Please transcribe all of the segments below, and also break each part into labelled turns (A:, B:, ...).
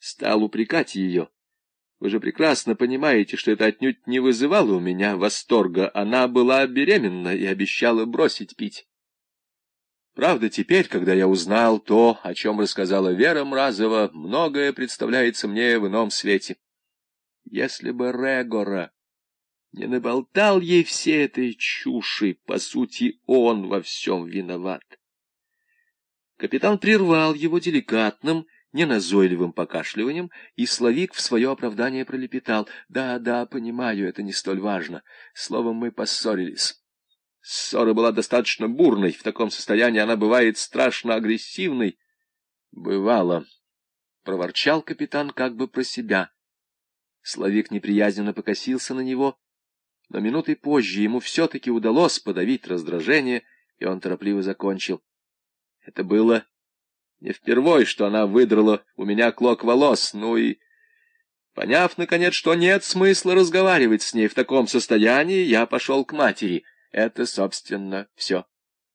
A: стал упрекать ее. Вы же прекрасно понимаете, что это отнюдь не вызывало у меня восторга. Она была беременна и обещала бросить пить. Правда, теперь, когда я узнал то, о чем рассказала Вера Мразова, многое представляется мне в ином свете. Если бы Регора не наболтал ей все этой чуши, по сути, он во всем виноват. Капитан прервал его деликатным, неназойливым покашливанием, и Славик в свое оправдание пролепетал: «Да, понимаю, это не столь важно. Словом, мы поссорились». Ссора была достаточно бурной, в таком состоянии она бывает страшно агрессивной. «Бывало», — проворчал капитан как бы про себя. Славик неприязненно покосился на него, но минутой позже ему все-таки удалось подавить раздражение, и он торопливо закончил. «Это было не впервой, что она выдрала у меня клок волос, ну и, поняв, наконец, что нет смысла разговаривать с ней в таком состоянии, я пошел к матери. Это, собственно, все».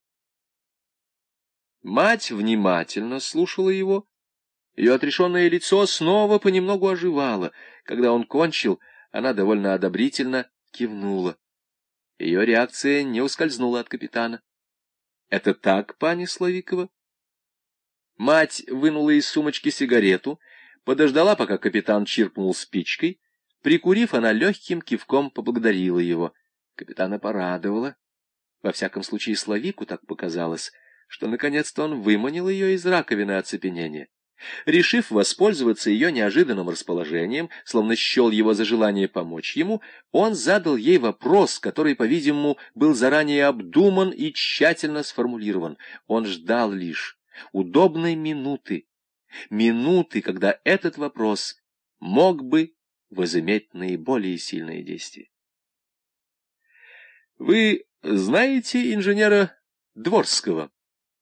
A: Мать внимательно слушала его. Ее отрешенное лицо снова понемногу оживало. Когда он кончил, она довольно одобрительно кивнула. Ее реакция не ускользнула от капитана. — Это так, пани Славикова? Мать вынула из сумочки сигарету, подождала, пока капитан чиркнул спичкой. Прикурив, она легким кивком поблагодарила его. Капитана порадовала. Во всяком случае, Славику так показалось, что наконец-то он выманил ее из раковины оцепенения. Решив воспользоваться ее неожиданным расположением, словно счел его за желание помочь ему, он задал ей вопрос, который, по-видимому, был заранее обдуман и тщательно сформулирован. Он ждал лишь удобной минуты, когда этот вопрос мог бы возыметь наиболее сильное действие. «Вы знаете инженера Дворского?»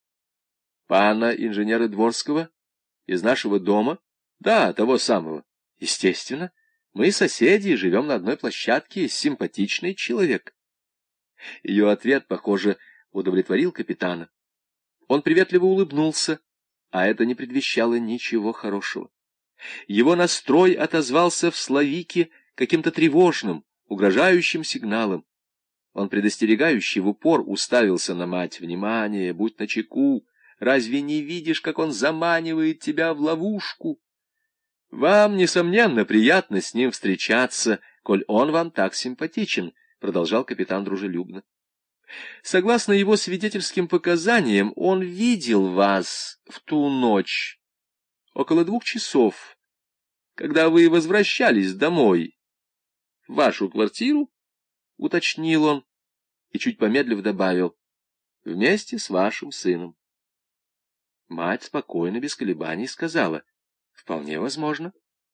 A: «Пана инженера Дворского? Из нашего дома?» «Да, того самого». «Естественно. Мы соседи, живем на одной площадке, симпатичный человек». Ее ответ, похоже, удовлетворил капитана. Он приветливо улыбнулся, а это не предвещало ничего хорошего. Его настрой отозвался в Славике каким-то тревожным, угрожающим сигналом. Он предостерегающе в упор уставился на мать. «Внимание, будь начеку! Разве не видишь, как он заманивает тебя в ловушку? Вам, несомненно, приятно с ним встречаться, коль он вам так симпатичен», — продолжал капитан дружелюбно. «Согласно его свидетельским показаниям, он видел вас в ту ночь, около 2 часов, когда вы возвращались домой, в вашу квартиру», — уточнил он и, чуть помедлив, добавил: «вместе с вашим сыном». Мать спокойно, без колебаний сказала: «Вполне возможно».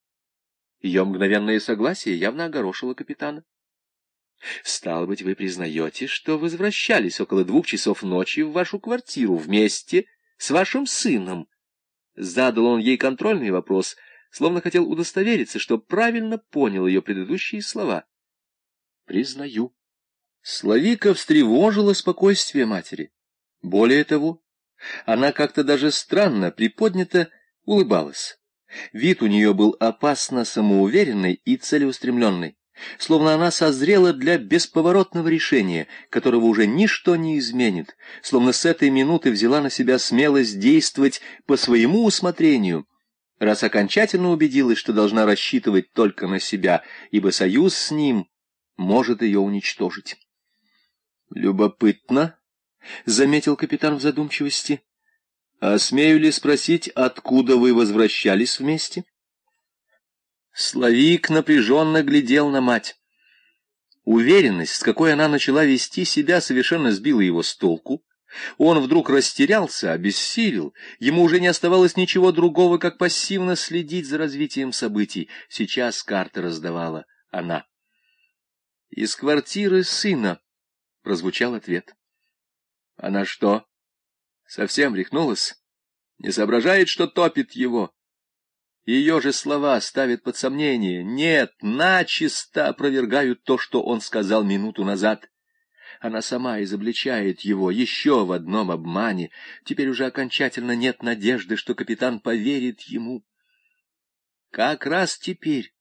A: Ее мгновенное согласие явно огорошило капитана. «Стало быть, вы признаете, что возвращались около 2 часов ночи в вашу квартиру вместе с вашим сыном?» Задал он ей контрольный вопрос, словно хотел удостовериться, что правильно понял ее предыдущие слова. «Признаю». Славика встревожило спокойствие матери. Более того, она как-то даже странно, приподнято улыбалась. Вид у нее был опасно самоуверенный и целеустремленный, словно она созрела для бесповоротного решения, которого уже ничто не изменит, словно с этой минуты взяла на себя смелость действовать по своему усмотрению, раз окончательно убедилась, что должна рассчитывать только на себя, ибо союз с ним может ее уничтожить. «Любопытно», — заметил капитан в задумчивости. «А смею ли спросить, откуда вы возвращались вместе?» Славик напряженно глядел на мать. Уверенность, с какой она начала вести себя, совершенно сбила его с толку. Он вдруг растерялся, обессилел. Ему уже не оставалось ничего другого, как пассивно следить за развитием событий. Сейчас карты раздавала она. «Из квартиры сына», — прозвучал ответ. «Она что, совсем рехнулась? Не соображает, что топит его?» Ее же слова ставят под сомнение. Нет, начисто опровергают то, что он сказал минуту назад. Она сама изобличает его еще в одном обмане. Теперь уже окончательно нет надежды, что капитан поверит ему. Как раз теперь,